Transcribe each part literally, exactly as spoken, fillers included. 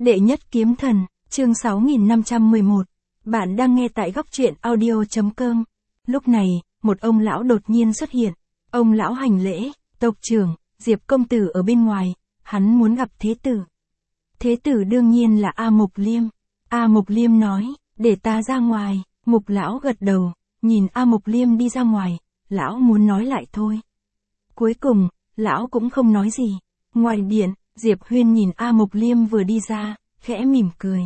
Đệ nhất kiếm thần, chương sáu nghìn năm trăm mười một. Bạn đang nghe tại góc truyện audio chấm com. Lúc này, một ông lão đột nhiên xuất hiện. Ông lão hành lễ, tộc trưởng, Diệp công tử ở bên ngoài, hắn muốn gặp thế tử. Thế tử đương nhiên là A Mục Liêm. A Mục Liêm nói, để ta ra ngoài. Mục lão gật đầu, nhìn A Mục Liêm đi ra ngoài, lão muốn nói lại thôi. Cuối cùng, lão cũng không nói gì. Ngoài điện, Diệp Huyên nhìn A Mục Liêm vừa đi ra, khẽ mỉm cười.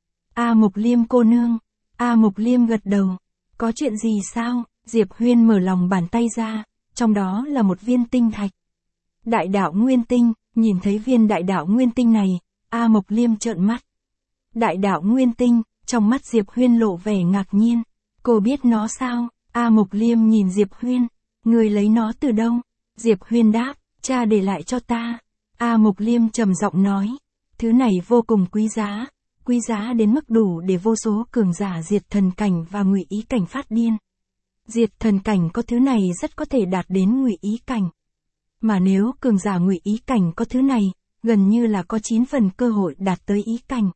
A Mục Liêm cô nương. A Mục Liêm gật đầu. Có chuyện gì sao? Diệp Huyên mở lòng bàn tay ra, trong đó là một viên tinh thạch. Đại đạo nguyên tinh, nhìn thấy viên đại đạo nguyên tinh này, A Mục Liêm trợn mắt. Đại đạo nguyên tinh, trong mắt Diệp Huyên lộ vẻ ngạc nhiên. Cô biết nó sao? A Mục Liêm nhìn Diệp Huyên. Người lấy nó từ đâu? Diệp Huyên đáp, cha để lại cho ta. A Mục Liêm trầm giọng nói, thứ này vô cùng quý giá, quý giá đến mức đủ để vô số cường giả diệt thần cảnh và ngụy ý cảnh phát điên. Diệt thần cảnh có thứ này rất có thể đạt đến ngụy ý cảnh. Mà nếu cường giả ngụy ý cảnh có thứ này, gần như là có chín phần cơ hội đạt tới ý cảnh.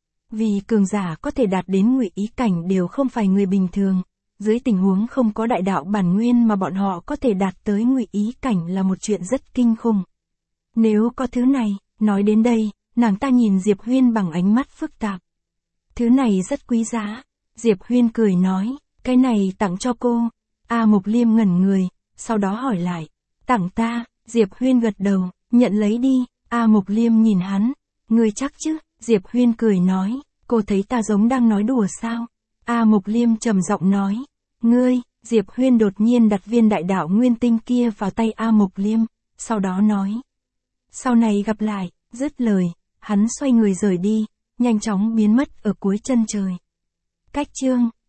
Vì cường giả có thể đạt đến ngụy ý cảnh đều không phải người bình thường, dưới tình huống không có đại đạo bản nguyên mà bọn họ có thể đạt tới ngụy ý cảnh là một chuyện rất kinh khủng. Nếu có thứ này, nói đến đây, nàng ta nhìn Diệp Huyên bằng ánh mắt phức tạp. Thứ này rất quý giá. Diệp Huyên cười nói, cái này tặng cho cô. A Mục Liêm ngẩn người, sau đó hỏi lại, tặng ta? Diệp Huyên gật đầu, nhận lấy đi. A Mục Liêm nhìn hắn, ngươi chắc chứ? Diệp Huyên cười nói, cô thấy ta giống đang nói đùa sao? A Mục Liêm trầm giọng nói, ngươi. Diệp Huyên đột nhiên đặt viên đại đạo nguyên tinh kia vào tay A Mục Liêm, sau đó nói, sau này gặp lại. Dứt lời, hắn xoay người rời đi, nhanh chóng biến mất ở cuối chân trời. Cách chương